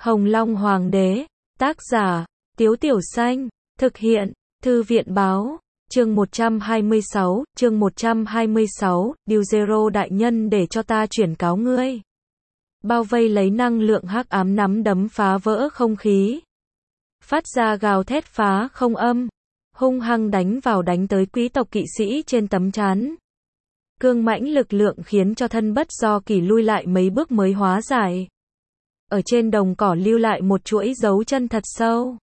Hồng Long Hoàng đế, tác giả, Tiếu Tiểu Xanh, thực hiện, Thư viện báo, chương 126, Điều Zero đại nhân để cho ta chuyển cáo ngươi. Bao vây lấy năng lượng hắc ám nắm đấm phá vỡ không khí. Phát ra gào thét phá không âm, hung hăng đánh tới quý tộc kỵ sĩ trên tấm chắn. Cương mãnh lực lượng khiến cho thân bất do kỷ lui lại mấy bước mới hóa giải. Ở trên đồng cỏ lưu lại một chuỗi dấu chân thật sâu.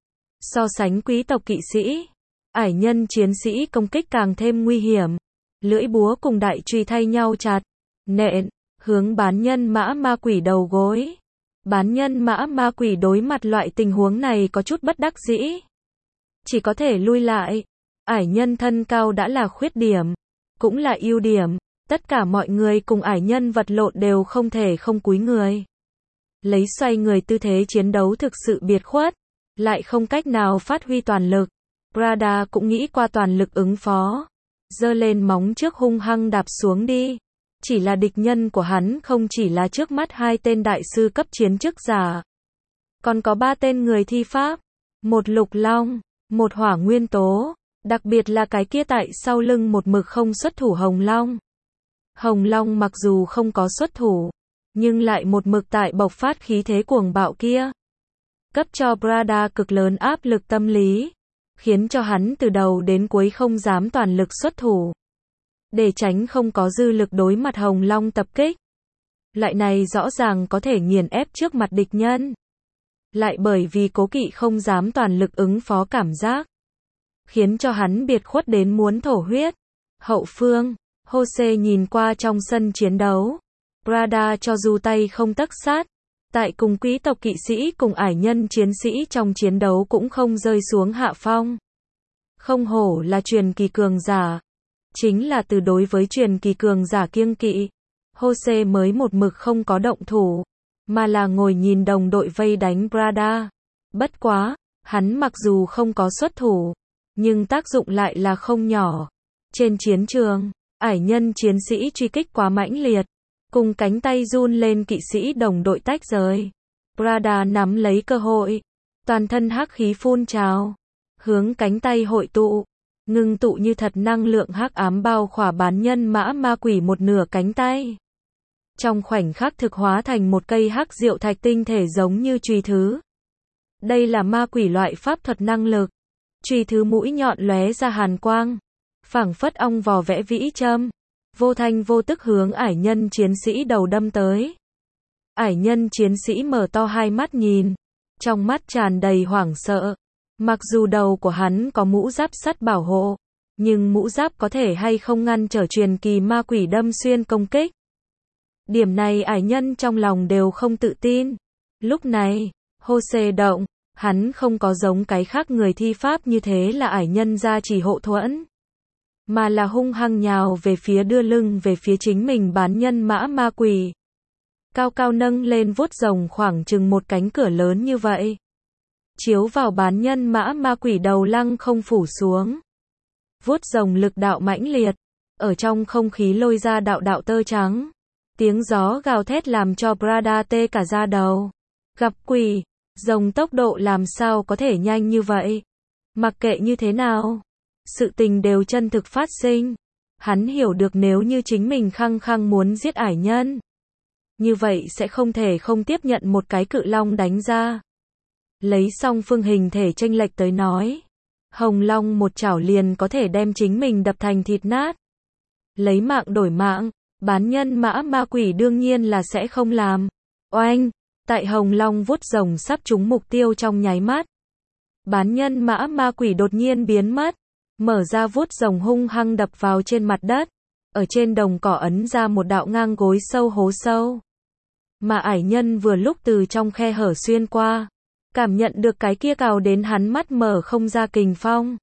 So sánh quý tộc kỵ sĩ, ải nhân chiến sĩ công kích càng thêm nguy hiểm. Lưỡi búa cùng đại truy thay nhau chặt, nện, hướng bán nhân mã ma quỷ đầu gối. Bán nhân mã ma quỷ đối mặt loại tình huống này có chút bất đắc dĩ. Chỉ có thể lui lại. Ải nhân thân cao đã là khuyết điểm, cũng là ưu điểm. Tất cả mọi người cùng ải nhân vật lộn đều không thể không cúi người. Lấy xoay người tư thế chiến đấu thực sự biệt khuất, lại không cách nào phát huy toàn lực. Prada cũng nghĩ qua toàn lực ứng phó, giơ lên móng trước hung hăng đạp xuống đi. Chỉ là địch nhân của hắn không chỉ là trước mắt hai tên đại sư cấp chiến chức giả, còn có ba tên người thi pháp, một lục long, một hỏa nguyên tố, đặc biệt là cái kia tại sau lưng một mực không xuất thủ Hồng Long. Hồng Long mặc dù không có xuất thủ, nhưng lại một mực tại bộc phát khí thế cuồng bạo kia, cấp cho Prada cực lớn áp lực tâm lý, khiến cho hắn từ đầu đến cuối không dám toàn lực xuất thủ, để tránh không có dư lực đối mặt Hồng Long tập kích. Loại này rõ ràng có thể nghiền ép trước mặt địch nhân, lại bởi vì cố kỵ không dám toàn lực ứng phó cảm giác, khiến cho hắn biệt khuất đến muốn thổ huyết. Hậu phương, Jose nhìn qua trong sân chiến đấu, Prada cho dù tay không tấc sát, tại cùng quý tộc kỵ sĩ cùng ải nhân chiến sĩ trong chiến đấu cũng không rơi xuống hạ phong. Không hổ là truyền kỳ cường giả, chính là từ đối với truyền kỳ cường giả kiêng kỵ, Jose mới một mực không có động thủ, mà là ngồi nhìn đồng đội vây đánh Prada. Bất quá, hắn mặc dù không có xuất thủ, nhưng tác dụng lại là không nhỏ. Trên chiến trường, ải nhân chiến sĩ truy kích quá mãnh liệt, cùng cánh tay run lên kỵ sĩ đồng đội tách rời. Prada nắm lấy cơ hội, toàn thân hắc khí phun trào, hướng cánh tay hội tụ, ngưng tụ như thật năng lượng hắc ám bao khỏa bán nhân mã ma quỷ một nửa cánh tay. Trong khoảnh khắc thực hóa thành một cây hắc diệu thạch tinh thể giống như chùy thứ. Đây là ma quỷ loại pháp thuật năng lực. Chùy thứ mũi nhọn lóe ra hàn quang, phảng phất ong vò vẽ vĩ châm, vô thanh vô tức hướng ải nhân chiến sĩ đầu đâm tới. Ải nhân chiến sĩ mở to hai mắt nhìn, trong mắt tràn đầy hoảng sợ. Mặc dù đầu của hắn có mũ giáp sắt bảo hộ, nhưng mũ giáp có thể hay không ngăn trở truyền kỳ ma quỷ đâm xuyên công kích. Điểm này ải nhân trong lòng đều không tự tin. Lúc này, Jose động, hắn không có giống cái khác người thi pháp như thế là ải nhân gia trì hộ thuẫn, mà là hung hăng nhào về phía đưa lưng về phía chính mình bán nhân mã ma quỷ. Cao cao nâng lên vuốt rồng khoảng chừng một cánh cửa lớn như vậy, chiếu vào bán nhân mã ma quỷ đầu lăng không phủ xuống. Vuốt rồng lực đạo mãnh liệt, ở trong không khí lôi ra đạo đạo tơ trắng. Tiếng gió gào thét làm cho Prada tê cả da đầu. Gặp quỷ, rồng tốc độ làm sao có thể nhanh như vậy? Mặc kệ như thế nào, sự tình đều chân thực phát sinh. Hắn hiểu được nếu như chính mình khăng khăng muốn giết ải nhân, như vậy sẽ không thể không tiếp nhận một cái cự long đánh ra. Lấy song phương hình thể chênh lệch tới nói, Hồng Long một chảo liền có thể đem chính mình đập thành thịt nát. Lấy mạng đổi mạng, bán nhân mã ma quỷ đương nhiên là sẽ không làm. Oanh, tại Hồng Long vuốt rồng sắp trúng mục tiêu trong nháy mắt, bán nhân mã ma quỷ đột nhiên biến mất, mở ra vuốt rồng hung hăng đập vào trên mặt đất, ở trên đồng cỏ ấn ra một đạo ngang gối sâu hố sâu. Mà ải nhân vừa lúc từ trong khe hở xuyên qua, cảm nhận được cái kia cào đến hắn mắt mở không ra kình phong.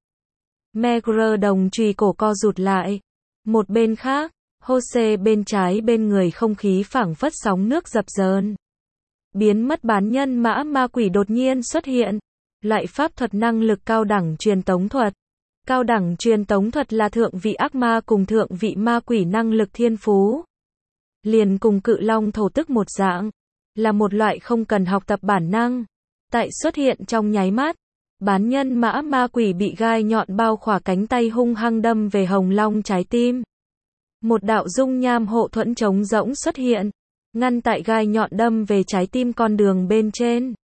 Megre đồng chùy cổ co rụt lại. Một bên khác, Jose bên trái bên người không khí phảng phất sóng nước dập dờn. Biến mất bán nhân mã ma quỷ đột nhiên xuất hiện. Loại pháp thuật năng lực cao đẳng truyền tống thuật. Cao đẳng truyền tống thuật là thượng vị ác ma cùng thượng vị ma quỷ năng lực thiên phú. Liền cùng cự long thổ tức một dạng. là một loại không cần học tập bản năng. Tại xuất hiện trong nháy mắt, bán nhân mã ma quỷ bị gai nhọn bao khỏa cánh tay hung hăng đâm về Hồng Long trái tim. Một đạo dung nham hộ thuẫn trống rỗng xuất hiện, ngăn tại gai nhọn đâm về trái tim con đường bên trên.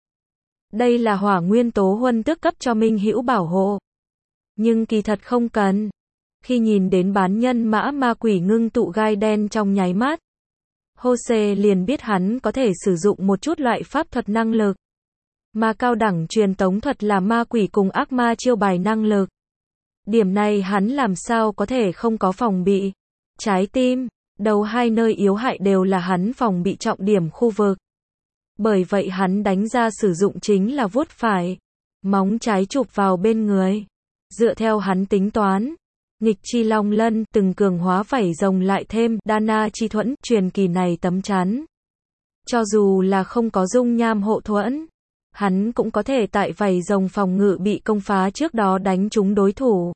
Đây là hỏa nguyên tố huân tước cấp cho Minh Hữu bảo hộ. Nhưng kỳ thật không cần. Khi nhìn đến bán nhân mã ma quỷ ngưng tụ gai đen trong nháy mắt, Jose liền biết hắn có thể sử dụng một chút loại pháp thuật năng lực. Mà cao đẳng truyền tống thuật là ma quỷ cùng ác ma chiêu bài năng lực. Điểm này hắn làm sao có thể không có phòng bị. Trái tim, đầu hai nơi yếu hại đều là hắn phòng bị trọng điểm khu vực. Bởi vậy hắn đánh ra sử dụng chính là vuốt phải, móng trái chụp vào bên người. Dựa theo hắn tính toán, nghịch chi long lân, từng cường hóa vảy rồng lại thêm Dana chi thuẫn, truyền kỳ này tấm chắn. Cho dù là không có dung nham hộ thuẫn, hắn cũng có thể tại vảy rồng phòng ngự bị công phá trước đó đánh trúng đối thủ.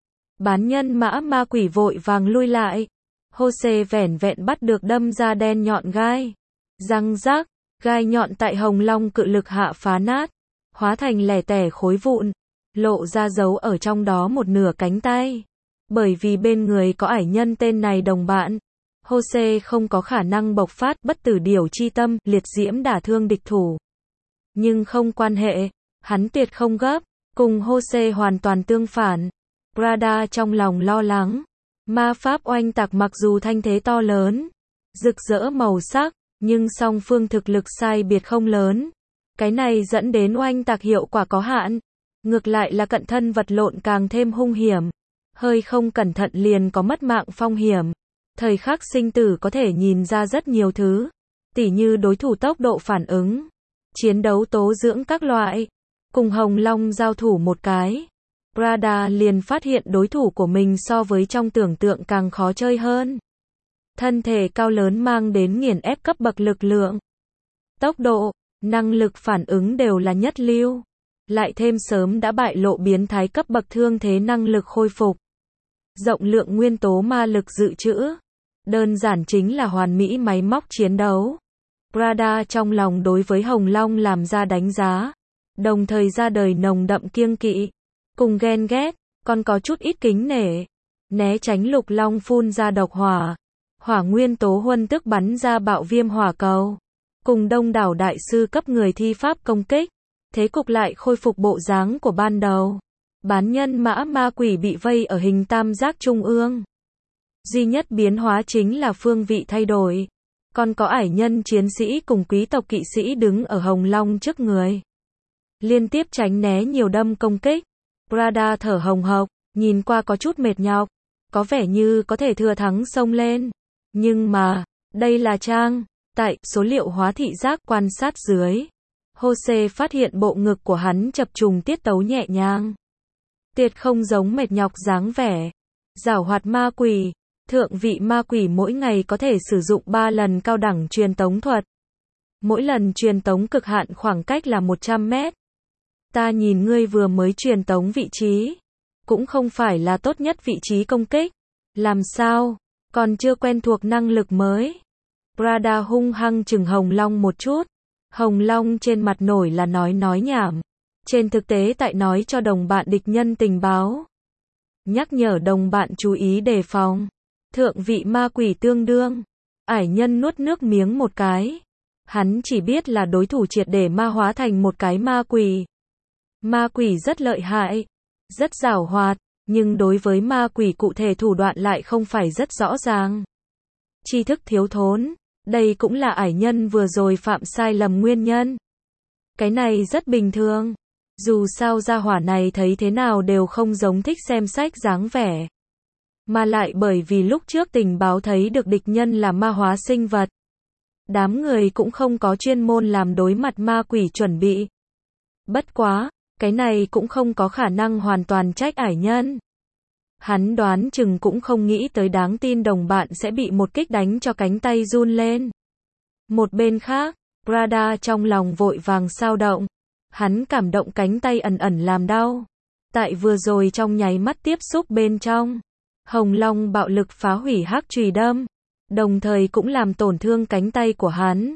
Bán nhân mã ma quỷ vội vàng lui lại. Jose vẻn vẹn bắt được đâm ra đen nhọn gai. Răng rác, gai nhọn tại Hồng Long cự lực hạ phá nát, hóa thành lẻ tẻ khối vụn, lộ ra dấu ở trong đó một nửa cánh tay. Bởi vì bên người có ải nhân tên này đồng bạn, Jose không có khả năng bộc phát bất tử điểu chi tâm, liệt diễm đả thương địch thủ. Nhưng không quan hệ, hắn tuyệt không gấp, cùng Jose hoàn toàn tương phản. Prada trong lòng lo lắng. Ma pháp oanh tạc mặc dù thanh thế to lớn, rực rỡ màu sắc, nhưng song phương thực lực sai biệt không lớn. Cái này dẫn đến oanh tạc hiệu quả có hạn. Ngược lại là cận thân vật lộn càng thêm hung hiểm. Hơi không cẩn thận liền có mất mạng phong hiểm. Thời khắc sinh tử có thể nhìn ra rất nhiều thứ. Tỉ như đối thủ tốc độ phản ứng, chiến đấu tố dưỡng các loại. Cùng Hồng Long giao thủ một cái, Prada liền phát hiện đối thủ của mình so với trong tưởng tượng càng khó chơi hơn. Thân thể cao lớn mang đến nghiền ép cấp bậc lực lượng. Tốc độ, năng lực phản ứng đều là nhất lưu. Lại thêm sớm đã bại lộ biến thái cấp bậc thương thế năng lực khôi phục. Rộng lượng nguyên tố ma lực dự trữ. Đơn giản chính là hoàn mỹ máy móc chiến đấu. Prada trong lòng đối với Hồng Long làm ra đánh giá. Đồng thời ra đời nồng đậm kiêng kỵ. Cùng ghen ghét, còn có chút ít kính nể. Né tránh lục long phun ra độc hỏa. Hỏa nguyên tố huân tước bắn ra bạo viêm hỏa cầu. Cùng đông đảo đại sư cấp người thi pháp công kích. Thế cục lại khôi phục bộ dáng của ban đầu. Bán nhân mã ma quỷ bị vây ở hình tam giác trung ương. Duy nhất biến hóa chính là phương vị thay đổi. Còn có ải nhân chiến sĩ cùng quý tộc kỵ sĩ đứng ở Hồng Long trước người. Liên tiếp tránh né nhiều đâm công kích. Prada thở hồng hộc, nhìn qua có chút mệt nhọc. Có vẻ như có thể thừa thắng xông lên. Nhưng mà, đây là trang. Tại số liệu hóa thị giác quan sát dưới, Jose phát hiện bộ ngực của hắn chập trùng tiết tấu nhẹ nhàng. Tuyệt không giống mệt nhọc dáng vẻ. Giảo hoạt ma quỷ. Thượng vị ma quỷ mỗi ngày có thể sử dụng 3 lần cao đẳng truyền tống thuật. Mỗi lần truyền tống cực hạn khoảng cách là 100 mét. Ta nhìn ngươi vừa mới truyền tống vị trí. Cũng không phải là tốt nhất vị trí công kích. Làm sao? Còn chưa quen thuộc năng lực mới. Prada hung hăng chừng Hồng Long một chút. Hồng Long trên mặt nổi là nói nhảm. Trên thực tế tại nói cho đồng bạn địch nhân tình báo. Nhắc nhở đồng bạn chú ý đề phòng. Thượng vị ma quỷ tương đương. Ải nhân nuốt nước miếng một cái. Hắn chỉ biết là đối thủ triệt để ma hóa thành một cái ma quỷ. Ma quỷ rất lợi hại, rất giảo hoạt, nhưng đối với ma quỷ cụ thể thủ đoạn lại không phải rất rõ ràng. Tri thức thiếu thốn, đây cũng là ải nhân vừa rồi phạm sai lầm nguyên nhân. Cái này rất bình thường. Dù sao gia hỏa này thấy thế nào đều không giống thích xem sách dáng vẻ. Mà lại bởi vì lúc trước tình báo thấy được địch nhân là ma hóa sinh vật. Đám người cũng không có chuyên môn làm đối mặt ma quỷ chuẩn bị. Bất quá, cái này cũng không có khả năng hoàn toàn trách ải nhân. Hắn đoán chừng cũng không nghĩ tới đáng tin đồng bạn sẽ bị một kích đánh cho cánh tay run lên. Một bên khác, Prada trong lòng vội vàng xao động. Hắn cảm động cánh tay ẩn ẩn làm đau. Tại vừa rồi trong nháy mắt tiếp xúc bên trong, Hồng Long bạo lực phá hủy hắc chùy đâm, đồng thời cũng làm tổn thương cánh tay của hắn.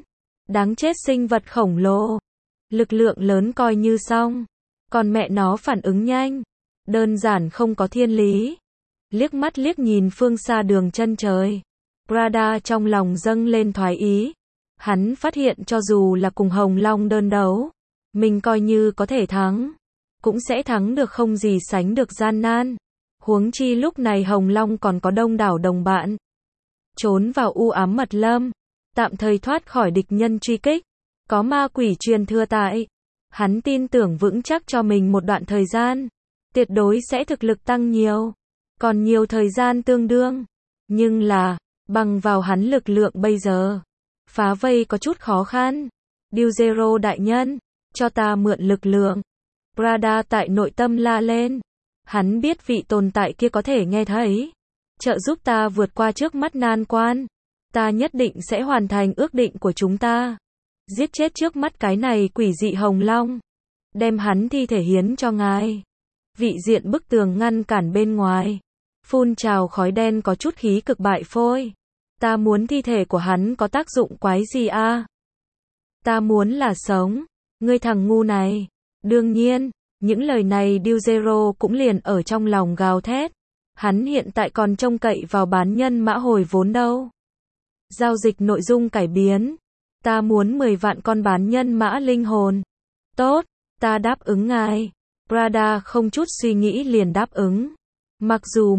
Đáng chết sinh vật khổng lồ. Lực lượng lớn coi như xong. Còn mẹ nó phản ứng nhanh. Đơn giản không có thiên lý. Liếc mắt liếc nhìn phương xa đường chân trời. Prada trong lòng dâng lên thoái ý. Hắn phát hiện cho dù là cùng Hồng Long đơn đấu, mình coi như có thể thắng, cũng sẽ thắng được không gì sánh được gian nan. Huống chi lúc này Hồng Long còn có đông đảo đồng bạn. Trốn vào u ám mật lâm, tạm thời thoát khỏi địch nhân truy kích. Có ma quỷ truyền thừa tại. Hắn tin tưởng vững chắc cho mình một đoạn thời gian. Tuyệt đối sẽ thực lực tăng nhiều. Còn nhiều thời gian tương đương. Nhưng là, bằng vào hắn lực lượng bây giờ, phá vây có chút khó khăn. Điêu Zero đại nhân, cho ta mượn lực lượng. Prada tại nội tâm la lên. Hắn biết vị tồn tại kia có thể nghe thấy. Trợ giúp ta vượt qua trước mắt nan quan. Ta nhất định sẽ hoàn thành ước định của chúng ta. Giết chết trước mắt cái này quỷ dị Hồng Long. Đem hắn thi thể hiến cho ngài. Vị diện bức tường ngăn cản bên ngoài. Phun trào khói đen có chút khí cực bại phôi. Ta muốn thi thể của hắn có tác dụng quái gì a? Ta muốn là sống. Ngươi thằng ngu này. Đương nhiên, những lời này Điêu Zero cũng liền ở trong lòng gào thét. Hắn hiện tại còn trông cậy vào bán nhân mã hồi vốn đâu. Giao dịch nội dung cải biến. Ta muốn 10 vạn con bán nhân mã linh hồn. Tốt, ta đáp ứng ngài. Prada không chút suy nghĩ liền đáp ứng. Mặc dù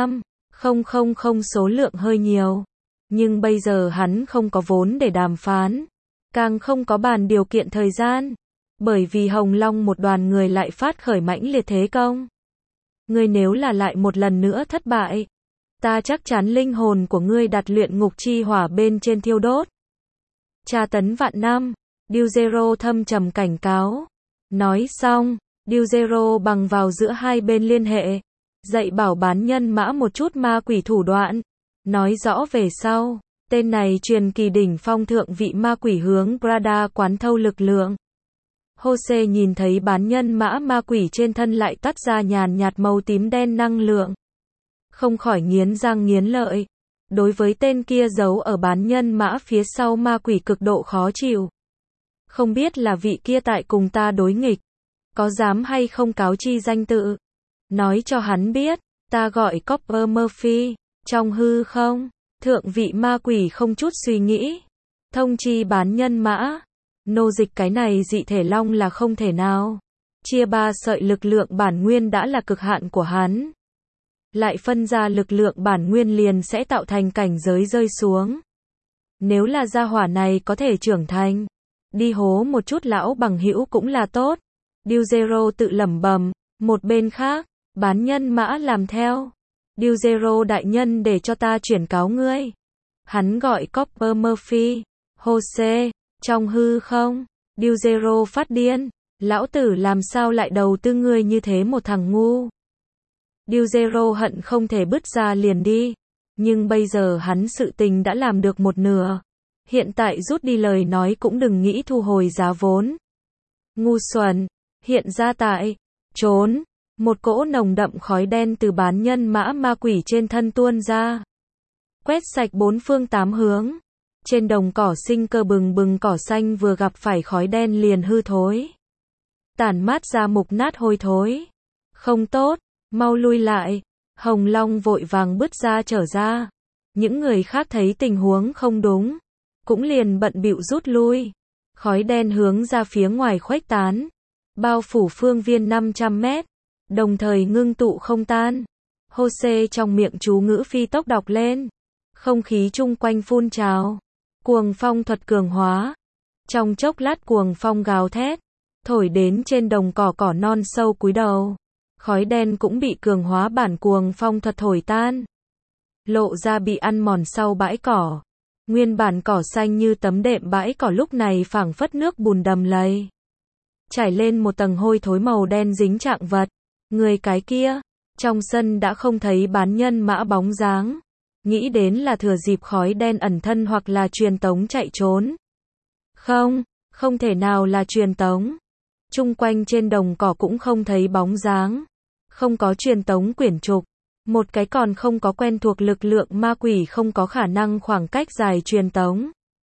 100,000 số lượng hơi nhiều. Nhưng bây giờ hắn không có vốn để đàm phán. Càng không có bàn điều kiện thời gian. Bởi vì Hồng Long một đoàn người lại phát khởi mãnh liệt thế công. Ngươi nếu là lại một lần nữa thất bại, ta chắc chắn linh hồn của ngươi đặt luyện ngục chi hỏa bên trên thiêu đốt. Tra tấn vạn năm, Điêu Zero thâm trầm cảnh cáo. Nói xong, Điêu Zero bằng vào giữa hai bên liên hệ, dạy bảo bán nhân mã một chút ma quỷ thủ đoạn. Nói rõ về sau, tên này truyền kỳ đỉnh phong thượng vị ma quỷ hướng Prada quán thâu lực lượng. Jose nhìn thấy bán nhân mã ma quỷ trên thân lại toát ra nhàn nhạt màu tím đen năng lượng. Không khỏi nghiến răng nghiến lợi. Đối với tên kia giấu ở bán nhân mã phía sau ma quỷ cực độ khó chịu. Không biết là vị kia tại cùng ta đối nghịch. Có dám hay không cáo chi danh tự. Nói cho hắn biết, ta gọi Copper Murphy. Trong hư không, thượng vị ma quỷ không chút suy nghĩ. Thông chi bán nhân mã. Nô dịch cái này dị thể long là không thể nào. Chia 3 sợi lực lượng bản nguyên đã là cực hạn của hắn. Lại phân ra lực lượng bản nguyên liền sẽ tạo thành cảnh giới rơi xuống. Nếu là gia hỏa này có thể trưởng thành, đi hố một chút lão bằng hữu cũng là tốt. Điêu Zero tự lẩm bẩm. Một bên khác, bán nhân mã làm theo. Điêu Zero đại nhân để cho ta chuyển cáo ngươi. Hắn gọi Copper Murphy. Jose, trong hư không, Điêu Zero phát điên. Lão tử làm sao lại đầu tư ngươi như thế một thằng ngu. Điêu Zero hận không thể bứt ra liền đi. Nhưng bây giờ hắn sự tình đã làm được một nửa. Hiện tại rút đi lời nói cũng đừng nghĩ thu hồi giá vốn. Ngu xuẩn, hiện ra tại, trốn. Một cỗ nồng đậm khói đen từ bán nhân mã ma quỷ trên thân tuôn ra. Quét sạch bốn phương tám hướng. Trên đồng cỏ sinh cơ bừng bừng cỏ xanh vừa gặp phải khói đen liền hư thối. Tản mát ra mục nát hôi thối. Không tốt, mau lui lại. Hồng Long vội vàng bứt ra trở ra. Những người khác thấy tình huống không đúng, cũng liền bận bịu rút lui. Khói đen hướng ra phía ngoài khuếch tán. Bao phủ phương viên 500 mét. Đồng thời ngưng tụ không tan. Jose trong miệng chú ngữ phi tốc đọc lên. Không khí chung quanh phun trào. Cuồng phong thuật cường hóa. Trong chốc lát cuồng phong gào thét. Thổi đến trên đồng cỏ non sâu cúi đầu. Khói đen cũng bị cường hóa bản cuồng phong thuật thổi tan. Lộ ra bị ăn mòn sau bãi cỏ. Nguyên bản cỏ xanh như tấm đệm bãi cỏ lúc này phảng phất nước bùn đầm lầy. Trải lên một tầng hôi thối màu đen dính trạng vật. Người cái kia, trong sân đã không thấy bán nhân mã bóng dáng. Nghĩ đến là thừa dịp khói đen ẩn thân hoặc là truyền tống chạy trốn. Không thể nào là truyền tống. Chung quanh trên đồng cỏ cũng không thấy bóng dáng. Không có truyền tống quyển trục. Một cái còn không có quen thuộc lực lượng ma quỷ không có khả năng khoảng cách dài truyền tống.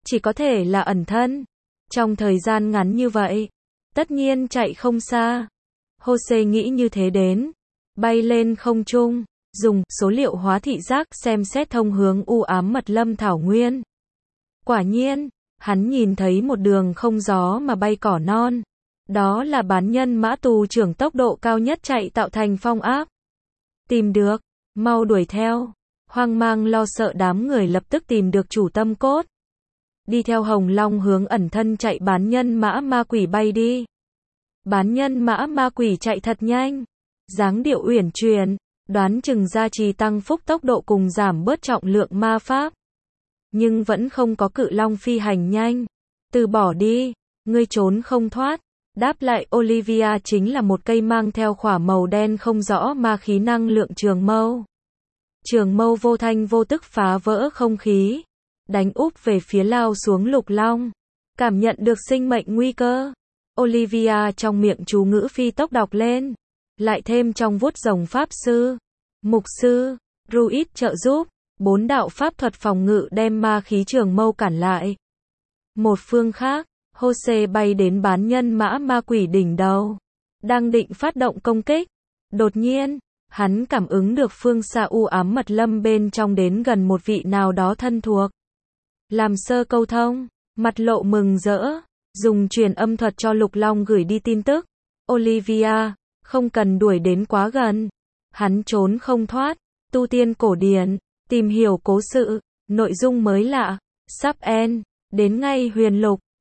Chỉ có thể là ẩn thân. Trong thời gian ngắn như vậy, tất nhiên chạy không xa. Jose nghĩ như thế đến. Bay lên không trung, dùng số liệu hóa thị giác xem xét thông hướng u ám mật lâm thảo nguyên. Quả nhiên, hắn nhìn thấy một đường không gió mà bay cỏ non. Đó là bán nhân mã tù trưởng tốc độ cao nhất chạy tạo thành phong áp. Tìm được, mau đuổi theo. Hoang mang lo sợ đám người lập tức tìm được chủ tâm cốt. Đi theo Hồng Long hướng ẩn thân chạy bán nhân mã ma quỷ bay đi. Bán nhân mã ma quỷ chạy thật nhanh. Dáng điệu uyển chuyển, đoán chừng gia trì tăng phúc tốc độ cùng giảm bớt trọng lượng ma pháp. Nhưng vẫn không có cự long phi hành nhanh. Từ bỏ đi, ngươi trốn không thoát. Đáp lại Olivia chính là một cây mang theo khỏa màu đen không rõ ma khí năng lượng trường mâu. Trường mâu vô thanh vô tức phá vỡ không khí, đánh úp về phía lao xuống lục long. Cảm nhận được sinh mệnh nguy cơ, Olivia trong miệng chú ngữ phi tốc đọc lên. Lại thêm trong vuốt rồng pháp sư, mục sư, druid trợ giúp, 4 đạo pháp thuật phòng ngự đem ma khí trường mâu cản lại. Một phương khác, Jose bay đến bán nhân mã ma quỷ đỉnh đầu, đang định phát động công kích. Đột nhiên, hắn cảm ứng được phương xa u ám mật lâm bên trong đến gần một vị nào đó thân thuộc. Làm sơ câu thông, mặt lộ mừng rỡ, dùng truyền âm thuật cho Lục Long gửi đi tin tức. Olivia, không cần đuổi đến quá gần. Hắn trốn không thoát. Tu tiên cổ điển, tìm hiểu cố sự, nội dung mới lạ, sắp end, đến ngay huyền lục.